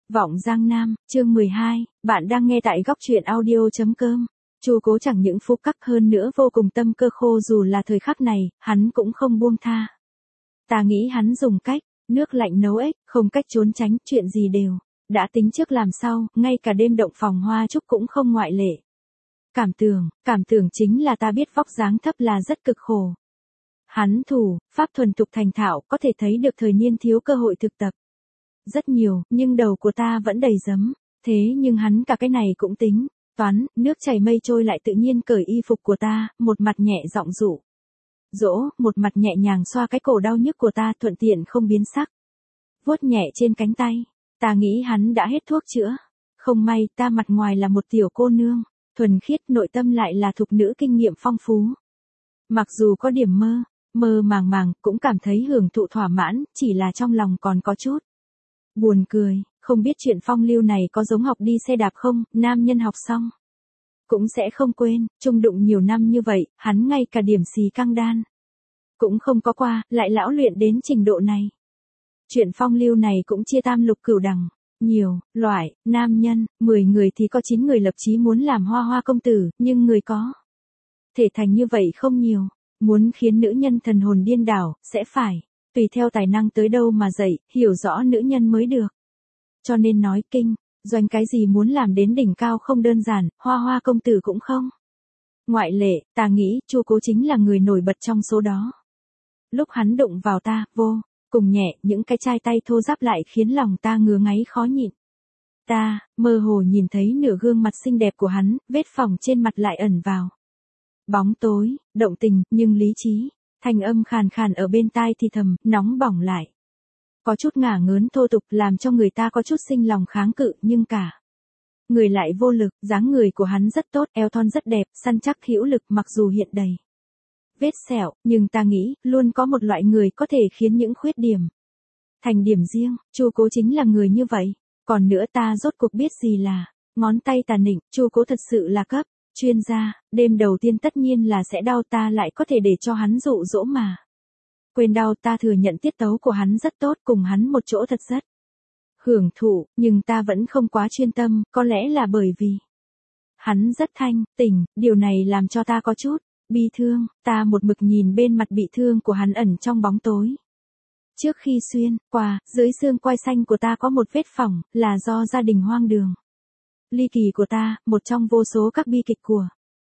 Vọng Giang Nam, chương 12, bạn đang nghe tại góc truyện audio.com. Chu Cố chẳng những phúc cắc hơn nữa vô cùng tâm cơ khô, dù là thời khắc này, hắn cũng không buông tha. Ta nghĩ hắn dùng cách, nước lạnh nấu ếch, không cách trốn tránh, chuyện gì đều đã tính trước làm sau, ngay cả đêm động phòng hoa trúc cũng không ngoại lệ. Cảm tưởng chính là ta biết vóc dáng thấp là rất cực khổ. Hắn thủ pháp thuần thục thành thạo, có thể thấy được thời niên thiếu cơ hội thực tập rất nhiều, nhưng đầu của ta vẫn đầy giấm. Thế nhưng hắn cả cái này cũng tính toán, nước chảy mây trôi lại tự nhiên cởi y phục của ta, một mặt nhẹ giọng dỗ, một mặt nhẹ nhàng xoa cái cổ đau nhức của ta, thuận tiện không biến sắc vuốt nhẹ trên cánh tay. Ta nghĩ hắn đã hết thuốc chữa. Không may, ta mặt ngoài là một tiểu cô nương thuần khiết, nội tâm lại là thục nữ kinh nghiệm phong phú. Mặc dù có điểm mơ màng, cũng cảm thấy hưởng thụ thỏa mãn, chỉ là trong lòng còn có chút buồn cười. Không biết chuyện phong lưu này có giống học đi xe đạp không, nam nhân học xong cũng sẽ không quên, chung đụng nhiều năm như vậy, hắn ngay cả điểm xì căng đan cũng không có qua, lại lão luyện đến trình độ này. Chuyện phong lưu này cũng chia tam lục cửu đẳng, nhiều loại, nam nhân, 10 người thì có 9 người lập chí muốn làm hoa công tử, nhưng người có thể thành như vậy không nhiều. Muốn khiến nữ nhân thần hồn điên đảo, sẽ phải tùy theo tài năng tới đâu mà dạy, hiểu rõ nữ nhân mới được. Cho nên nói kinh doanh cái gì muốn làm đến đỉnh cao không đơn giản, hoa công tử cũng không ngoại lệ. Ta nghĩ Chu Cố chính là người nổi bật trong số đó. Lúc hắn đụng vào ta, vô cùng nhẹ, những cái chai tay thô ráp lại khiến lòng ta ngứa ngáy khó nhịn. Ta mơ hồ nhìn thấy nửa gương mặt xinh đẹp của hắn, vết phỏng trên mặt lại ẩn vào bóng tối, động tình, nhưng lý trí. Thanh âm khàn ở bên tai thì thầm, nóng bỏng lại. Có chút ngả ngớn thô tục, làm cho người ta có chút sinh lòng kháng cự, nhưng cả người lại vô lực. Dáng người của hắn rất tốt, eo thon rất đẹp, săn chắc hữu lực, mặc dù hiện đầy vết sẹo, nhưng ta nghĩ, luôn có một loại người có thể khiến những khuyết điểm thành điểm riêng. Chu Cố chính là người như vậy. Còn nữa, ta rốt cuộc biết gì là ngón tay tà nịnh. Chu Cố thật sự là cấp chuyên gia. Đêm đầu tiên tất nhiên là sẽ đau, ta lại có thể để cho hắn dụ dỗ mà quên đau. Ta thừa nhận tiết tấu của hắn rất tốt, cùng hắn một chỗ thật rất hưởng thụ, nhưng ta vẫn không quá chuyên tâm, có lẽ là bởi vì hắn rất thanh tỉnh, điều này làm cho ta có chút bi thương. Ta một mực nhìn bên mặt bị thương của hắn ẩn trong bóng tối. Trước khi xuyên qua, dưới xương quai xanh của ta có một vết phỏng, là do gia đình hoang đường ly kỳ của ta, một trong vô số các bi kịch của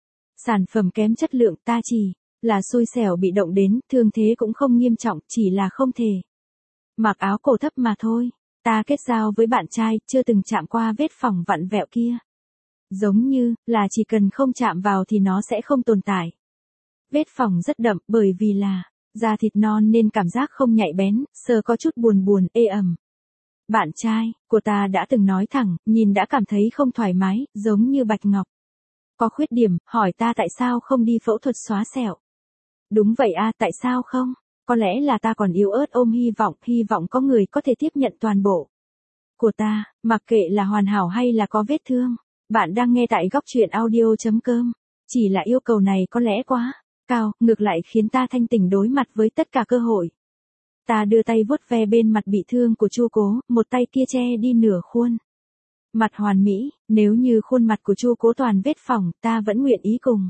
sản phẩm kém chất lượng. Ta chỉ là xui xẻo bị động đến, thương thế cũng không nghiêm trọng, chỉ là không thể mặc áo cổ thấp mà thôi. Ta kết giao với bạn trai, chưa từng chạm qua vết phỏng vặn vẹo kia. Giống như là chỉ cần không chạm vào thì nó sẽ không tồn tại. Vết phỏng rất đậm, bởi vì là da thịt non nên cảm giác không nhạy bén, sờ có chút buồn, ê ẩm. Bạn trai của ta đã từng nói thẳng, nhìn đã cảm thấy không thoải mái, giống như bạch ngọc có khuyết điểm, hỏi ta tại sao không đi phẫu thuật xóa sẹo. Đúng vậy a, tại sao không? Có lẽ là ta còn yếu ớt ôm hy vọng có người có thể tiếp nhận toàn bộ của ta, mặc kệ là hoàn hảo hay là có vết thương. Bạn đang nghe tại góc truyện audio.com. Chỉ là yêu cầu này có lẽ quá cao, ngược lại khiến ta thanh tỉnh đối mặt với tất cả cơ hội. Ta đưa tay vuốt ve bên mặt bị thương của Chu Cố, một tay kia che đi nửa khuôn mặt hoàn mỹ. Nếu như khuôn mặt của Chu Cố toàn vết phỏng, ta vẫn nguyện ý cùng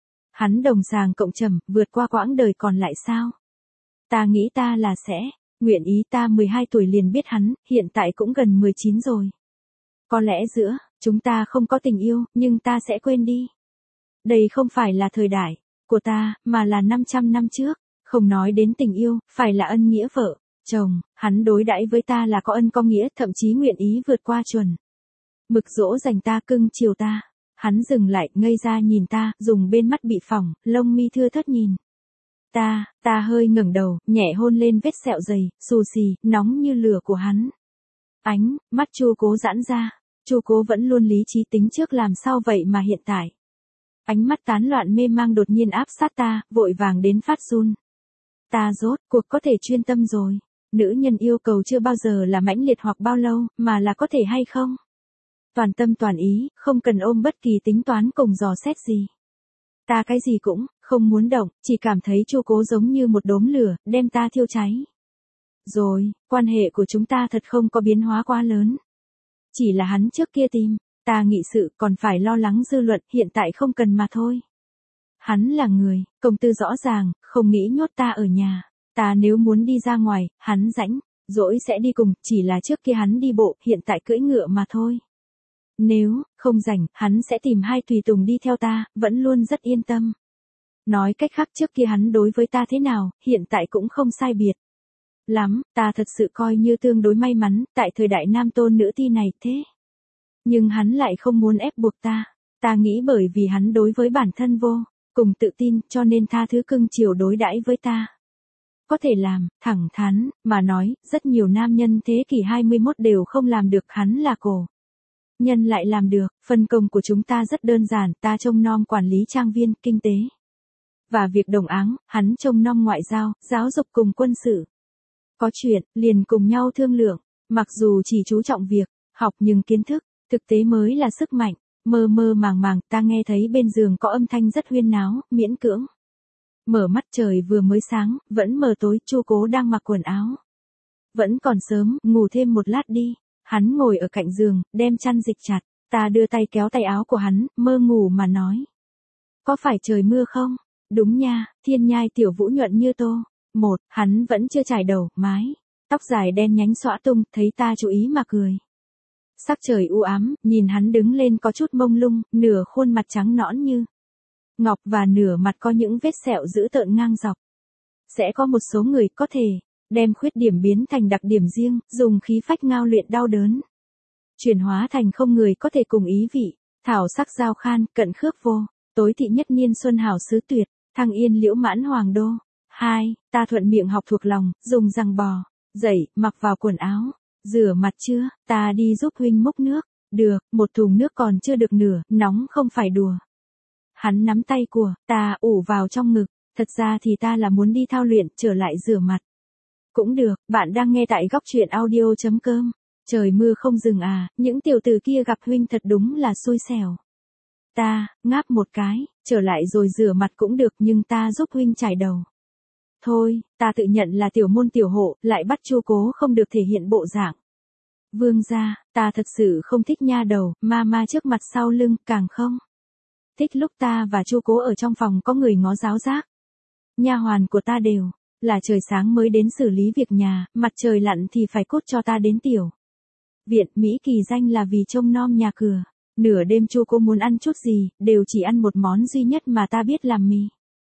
hắn đồng sàng cộng trầm, vượt qua quãng đời còn lại sao? Ta nghĩ ta là sẽ nguyện ý. Ta 12 tuổi liền biết hắn, hiện tại cũng gần 19 rồi. Có lẽ giữa chúng ta không có tình yêu, nhưng ta sẽ quên đi. Đây không phải là thời đại của ta, mà là 500 năm trước. Không nói đến tình yêu, phải là ân nghĩa vợ chồng. Hắn đối đãi với ta là có ân có nghĩa, thậm chí nguyện ý vượt qua chuẩn mực dỗ dành ta, cưng chiều ta. Hắn dừng lại, ngây ra nhìn ta, dùng bên mắt bị phỏng, lông mi thưa thớt nhìn ta hơi ngẩng đầu, nhẹ hôn lên vết sẹo dày, xù xì, nóng như lửa của hắn. Ánh mắt Chu Cố giãn ra. Chu Cố vẫn luôn lý trí tính trước làm sao vậy mà hiện tại ánh mắt tán loạn mê mang đột nhiên áp sát ta, vội vàng đến phát run. Ta rốt cuộc có thể chuyên tâm rồi. Nữ nhân yêu cầu chưa bao giờ là mãnh liệt hoặc bao lâu, mà là có thể hay không toàn tâm toàn ý, không cần ôm bất kỳ tính toán cùng dò xét gì. Ta cái gì cũng không muốn động, chỉ cảm thấy Chu Cố giống như một đốm lửa, đem ta thiêu cháy. Rồi, quan hệ của chúng ta thật không có biến hóa quá lớn. Chỉ là hắn trước kia tìm, ta nghị sự còn phải lo lắng dư luận, hiện tại không cần mà thôi. Hắn là người, công tư rõ ràng, không nghĩ nhốt ta ở nhà. Ta nếu muốn đi ra ngoài, hắn rãnh, rỗi sẽ đi cùng, chỉ là trước kia hắn đi bộ, hiện tại cưỡi ngựa mà thôi. Nếu không rảnh, hắn sẽ tìm hai tùy tùng đi theo ta, vẫn luôn rất yên tâm. Nói cách khác trước kia hắn đối với ta thế nào, hiện tại cũng không sai biệt lắm, ta thật sự coi như tương đối may mắn, tại thời đại nam tôn nữ ti này thế. Nhưng hắn lại không muốn ép buộc ta nghĩ bởi vì hắn đối với bản thân vô cùng tự tin, cho nên tha thứ cưng chiều đối đãi với ta. Có thể làm, thẳng thắn, mà nói, rất nhiều nam nhân thế kỷ 21 đều không làm được, hắn là cổ nhân lại làm được, phân công của chúng ta rất đơn giản, ta trông nom quản lý trang viên, kinh tế và việc đồng áng, hắn trông nom ngoại giao, giáo dục cùng quân sự. Có chuyện, liền cùng nhau thương lượng, mặc dù chỉ chú trọng việc học nhưng kiến thức, thực tế mới là sức mạnh. Mơ mơ màng màng, ta nghe thấy bên giường có âm thanh rất huyên náo, miễn cưỡng. Mở mắt trời vừa mới sáng, vẫn mờ tối, Chu Cố đang mặc quần áo. Vẫn còn sớm, ngủ thêm một lát đi. Hắn ngồi ở cạnh giường, đem chăn dịch chặt, ta đưa tay kéo tay áo của hắn, mơ ngủ mà nói. Có phải trời mưa không? Đúng nha, thiên nhai tiểu vũ nhuận như tô. Hắn vẫn chưa chải đầu, mái, tóc dài đen nhánh xõa tung, thấy ta chú ý mà cười. Sắc trời u ám, nhìn hắn đứng lên có chút mông lung, nửa khuôn mặt trắng nõn như ngọc và nửa mặt có những vết sẹo dữ tợn ngang dọc. Sẽ có một số người có thể đem khuyết điểm biến thành đặc điểm riêng, dùng khí phách ngao luyện đau đớn. Chuyển hóa thành không người có thể cùng ý vị, thảo sắc giao khan, cận khước vô, tối thị nhất niên xuân hảo xứ tuyệt, thăng yên liễu mãn hoàng đô. 2. Ta thuận miệng học thuộc lòng, dùng răng bò, dậy, mặc vào quần áo. Rửa mặt chưa, ta đi giúp huynh múc nước. Được, một thùng nước còn chưa được nửa, nóng không phải đùa. Hắn nắm tay của ta ủ vào trong ngực, thật ra thì ta là muốn đi thao luyện, trở lại rửa mặt. Cũng được, bạn đang nghe tại góc truyện audio.com. Trời mưa không dừng à, những tiểu tử kia gặp huynh thật đúng là xui xẻo. Ta, ngáp một cái, trở lại rồi rửa mặt cũng được nhưng ta giúp huynh chải đầu. Thôi, ta tự nhận là tiểu môn tiểu hộ, lại bắt Chu Cố không được thể hiện bộ dạng. Vương gia, ta thật sự không thích nha đầu, ma trước mặt sau lưng, càng không thích lúc ta và Chu Cố ở trong phòng có người ngó giáo giác. Nha hoàn của ta đều là trời sáng mới đến xử lý việc nhà, mặt trời lặn thì phải cút cho ta đến tiểu viện. Mỹ kỳ danh là vì trông nom nhà cửa. Nửa đêm Chu Cố muốn ăn chút gì, đều chỉ ăn một món duy nhất mà ta biết làm mì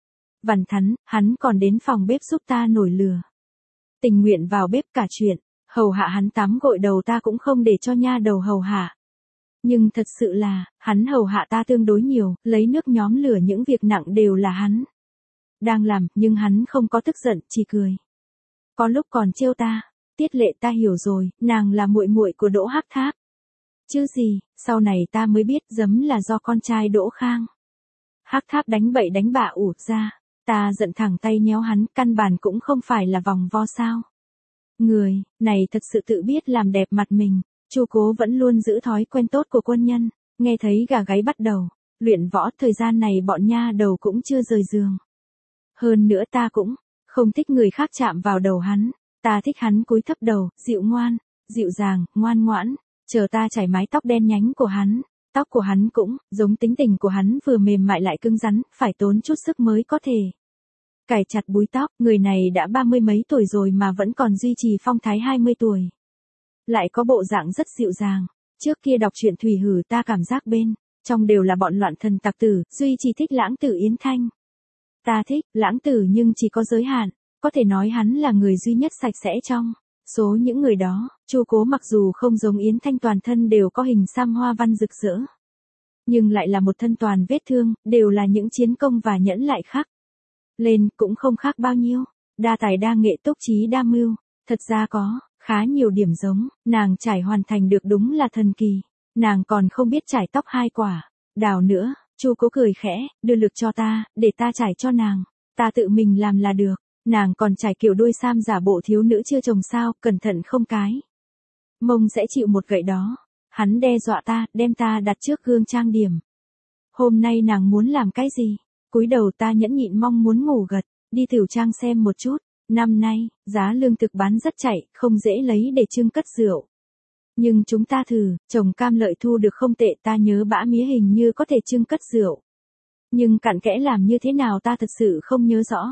vằn thắn, hắn còn đến phòng bếp giúp ta nổi lửa. Tình nguyện vào bếp cả chuyện, hầu hạ hắn tắm gội đầu ta cũng không để cho nha đầu hầu hạ. Nhưng thật sự là, hắn hầu hạ ta tương đối nhiều, lấy nước nhóm lửa những việc nặng đều là hắn đang làm, nhưng hắn không có tức giận, chỉ cười. Có lúc còn trêu ta, Tiết Lệ ta hiểu rồi, nàng là muội muội của Đỗ Hắc Tháp. Chứ gì, sau này ta mới biết giấm là do con trai Đỗ Khang. Hắc Tháp đánh bậy đánh bạ ủ ra. Ta giận thẳng tay nhéo hắn, căn bản cũng không phải là vòng vo sao. Người này thật sự tự biết làm đẹp mặt mình. Chu Cố vẫn luôn giữ thói quen tốt của quân nhân, nghe thấy gà gáy bắt đầu luyện võ, thời gian này bọn nha đầu cũng chưa rời giường. Hơn nữa ta cũng không thích người khác chạm vào đầu hắn, ta thích hắn cúi thấp đầu, dịu ngoan, dịu dàng, ngoan ngoãn, chờ ta chải mái tóc đen nhánh của hắn. Tóc của hắn cũng giống tính tình của hắn, vừa mềm mại lại cứng rắn, phải tốn chút sức mới có thể cài chặt búi tóc. Người này đã 30 mấy tuổi rồi mà vẫn còn duy trì phong thái 20 tuổi. Lại có bộ dạng rất dịu dàng. Trước kia đọc truyện Thủy Hử ta cảm giác bên trong đều là bọn loạn thần tặc tử, duy chỉ thích Lãng Tử Yến Thanh. Ta thích Lãng Tử nhưng chỉ có giới hạn, có thể nói hắn là người duy nhất sạch sẽ trong số những người đó. Chu Cố mặc dù không giống Yến Thanh toàn thân đều có hình xăm hoa văn rực rỡ, nhưng lại là một thân toàn vết thương, đều là những chiến công và nhẫn lại khắc lên, cũng không khác bao nhiêu. Đa tài đa nghệ, túc trí đa mưu, thật ra có khá nhiều điểm giống. Nàng trải hoàn thành được đúng là thần kỳ. Nàng còn không biết trải tóc 2 quả đào nữa. Chu Cố cười khẽ, đưa lực cho ta, để ta trải cho nàng. Ta tự mình làm là được. Nàng còn trải kiểu đuôi sam giả bộ thiếu nữ chưa chồng sao, cẩn thận không cái mông sẽ chịu một gậy đó. Hắn đe dọa ta, đem ta đặt trước gương trang điểm. Hôm nay nàng muốn làm cái gì? Cúi đầu ta nhẫn nhịn mong muốn ngủ gật, đi tiểu trang xem một chút. Năm nay, giá lương thực bán rất chạy, không dễ lấy để trưng cất rượu. Nhưng chúng ta thử, trồng cam lợi thu được không tệ, ta nhớ bã mía hình như có thể trưng cất rượu. Nhưng cặn kẽ làm như thế nào ta thật sự không nhớ rõ.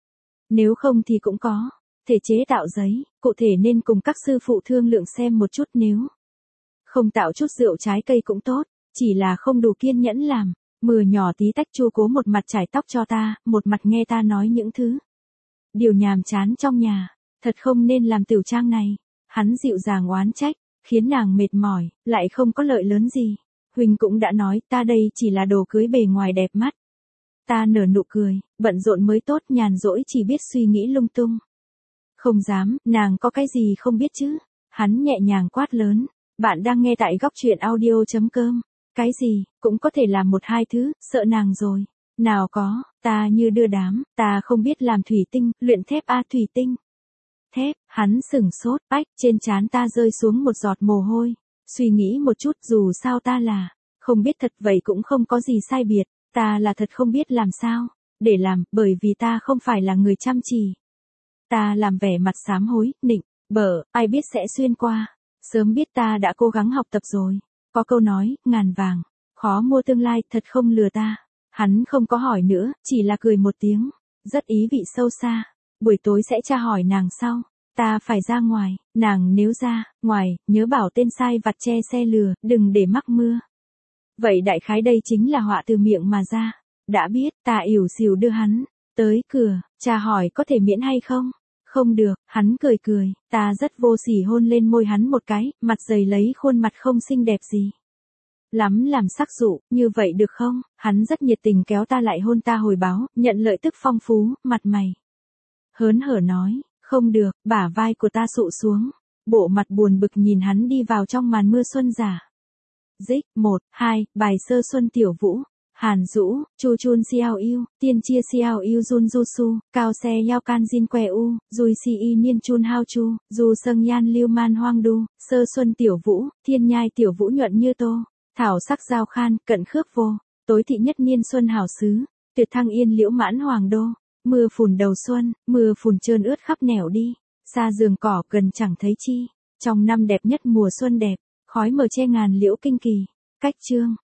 Nếu không thì cũng có thể chế tạo giấy, cụ thể nên cùng các sư phụ thương lượng xem một chút, nếu không tạo chút rượu trái cây cũng tốt, chỉ là không đủ kiên nhẫn làm. Mưa nhỏ tí tách. Chu Cố một mặt chải tóc cho ta, một mặt nghe ta nói những thứ điều nhàm chán trong nhà, thật không nên làm tiểu trang này. Hắn dịu dàng oán trách, khiến nàng mệt mỏi, lại không có lợi lớn gì. Huynh cũng đã nói, ta đây chỉ là đồ cưới bề ngoài đẹp mắt. Ta nở nụ cười, bận rộn mới tốt, nhàn rỗi chỉ biết suy nghĩ lung tung. Không dám, nàng có cái gì không biết chứ? Hắn nhẹ nhàng quát lớn. Bạn đang nghe tại góc truyện audio.com. Cái gì, cũng có thể làm một hai thứ, sợ nàng rồi. Nào có, ta như đưa đám, ta không biết làm thủy tinh, luyện thép thủy tinh. Thép, hắn sửng sốt, ách, trên trán ta rơi xuống một giọt mồ hôi. Suy nghĩ một chút, dù sao ta là không biết thật, vậy cũng không có gì sai biệt. Ta là thật không biết làm sao để làm, bởi vì ta không phải là người chăm chỉ. Ta làm vẻ mặt sám hối, nịnh bợ, ai biết sẽ xuyên qua. Sớm biết ta đã cố gắng học tập rồi. Có câu nói, ngàn vàng khó mua tương lai, thật không lừa ta. Hắn không có hỏi nữa, chỉ là cười một tiếng, rất ý vị sâu xa. Buổi tối sẽ tra hỏi nàng sau. Ta phải ra ngoài, nàng nếu ra ngoài, nhớ bảo tên sai vặt che xe lừa, đừng để mắc mưa. Vậy đại khái đây chính là họa từ miệng mà ra. Đã biết, ta ỉu xìu đưa hắn tới cửa, tra hỏi có thể miễn hay không? Không được, hắn cười cười, ta rất vô sỉ hôn lên môi hắn một cái, mặt dày lấy khuôn mặt không xinh đẹp gì lắm làm sắc dụ, như vậy được không? Hắn rất nhiệt tình kéo ta lại hôn ta hồi báo, nhận lợi tức phong phú, mặt mày hớn hở nói, không được, bả vai của ta sụ xuống, bộ mặt buồn bực nhìn hắn đi vào trong màn mưa xuân giả. Dích, 1, 2, bài sơ xuân tiểu vũ. Hàn Dũ, Chu Chun Xiao Yêu, Tiên Chia Xiao Yêu Jun Du Su, Cao Xe Yao Can Jin Que U, Dui Si Y Niên Chun Hao Chu, Du Sâng Yan Lưu Man Hoang Du, Sơ Xuân Tiểu Vũ, Thiên Nhai Tiểu Vũ nhuận như tô, Thảo sắc giao khan, cận khước vô, Tối thị nhất niên xuân hảo xứ, Tuyệt thăng yên liễu mãn hoàng đô, mưa phùn đầu xuân, mưa phùn trơn ướt khắp nẻo đi, xa giường cỏ gần chẳng thấy chi, trong năm đẹp nhất mùa xuân đẹp, khói mờ che ngàn liễu kinh kỳ, cách chương.